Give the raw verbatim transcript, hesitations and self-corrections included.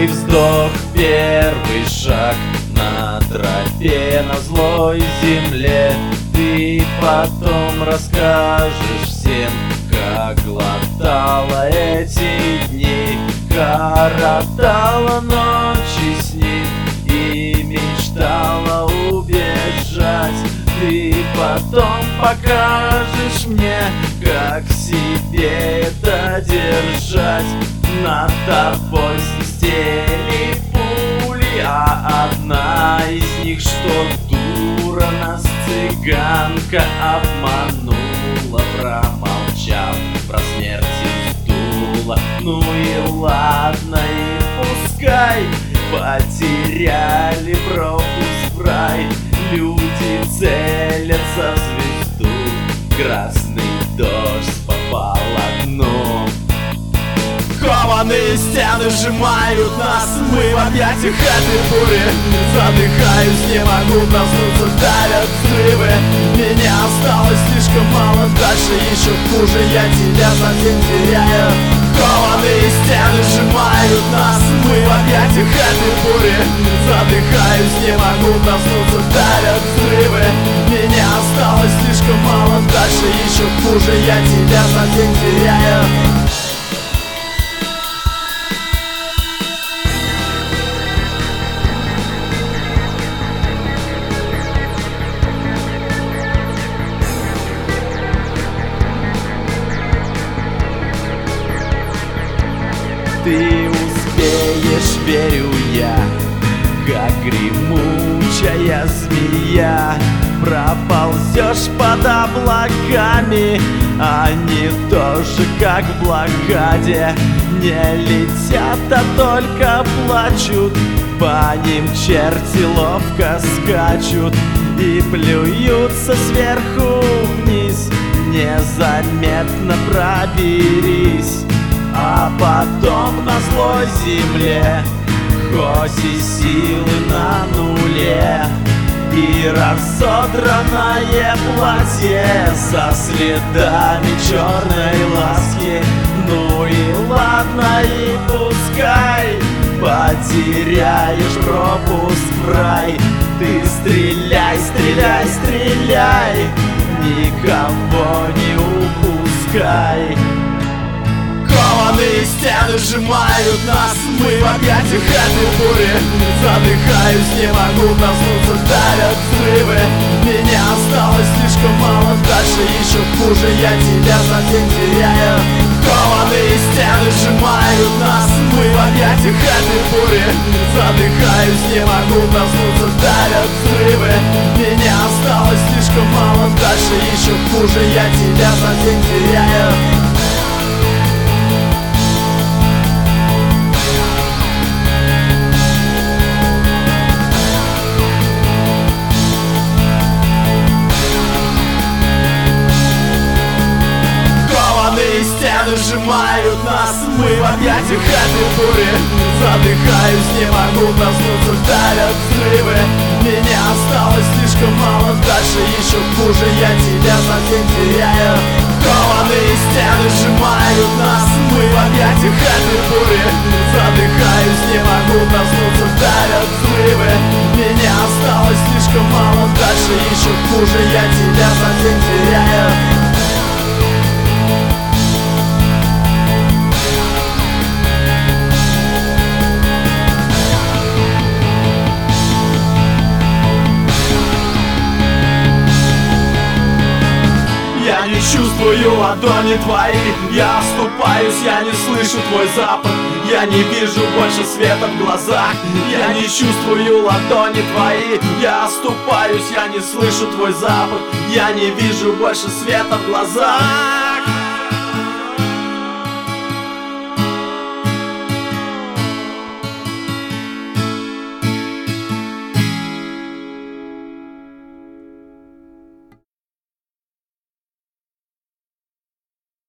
вздох, первый шаг на тропе, на злой земле. Ты потом расскажешь всем, как глотала эти дни, коротала ночи с ним и мечтала убежать. Ты потом покажешь мне, как себе это держать. Над тобой свистели пули, а одна из них, что дура нас цыганка обманула, промолчав про смерть стула. Ну и ладно, и пускай, потеряли пропуск в рай. Люди целятся в звезду, красный дождь по полотну. Кованые стены сжимают нас, мы в объятиях этой бури. Задыхаюсь, не могу проснуться, давят взрывы. Меня осталось слишком мало, дальше еще хуже, я тебя совсем теряю. Кованые стены сжимают нас, мы в объятиях этой бури. Задыхаюсь, не могу проснуться, давят взрывы. Меня осталось слишком мало, дальше еще хуже, я тебя совсем теряю. Ты успеешь, верю я, как гремучая змея. Проползешь под облаками, они тоже как в блокаде. Не летят, а только плачут, по ним черти ловко скачут и плюются сверху вниз. Незаметно проберись, а потом на злой земле хоть и силы на нуле, и разодранное платье со следами черной ласки. Ну и ладно, и пускай, потеряешь пропуск в рай. Ты стреляй, стреляй, стреляй, никого не упускай. Кованые стены сжимают нас, мы в объятиях этой бури. Задыхаюсь, не могу проснуться, давят взрывы. Меня осталось слишком мало, дальше еще хуже, я тебя совсем теряю. Кованые стены сжимают нас, мы в объятиях этой бури. Задыхаюсь, не могу проснуться, давят взрывы. Меня осталось слишком мало, дальше еще хуже, я тебя совсем теряю. Стены сжимают нас, мы в объятиях этой бури. Задыхаюсь, не могу проснуться, давят взрывы. Меня осталось слишком мало, дальше еще хуже, я тебя совсем теряю. Кованые стены сжимают нас, мы в объятиях этой бури. Задыхаюсь, не могу проснуться, давят взрывы. Меня осталось слишком мало, дальше еще хуже, я тебя совсем теряю. Я не чувствую ладони твои, я оступаюсь, я не слышу твой запах. Я не вижу больше света в глазах. Я не чувствую ладони твои, я оступаюсь, я не слышу твой запах. Я не вижу больше света в глазах.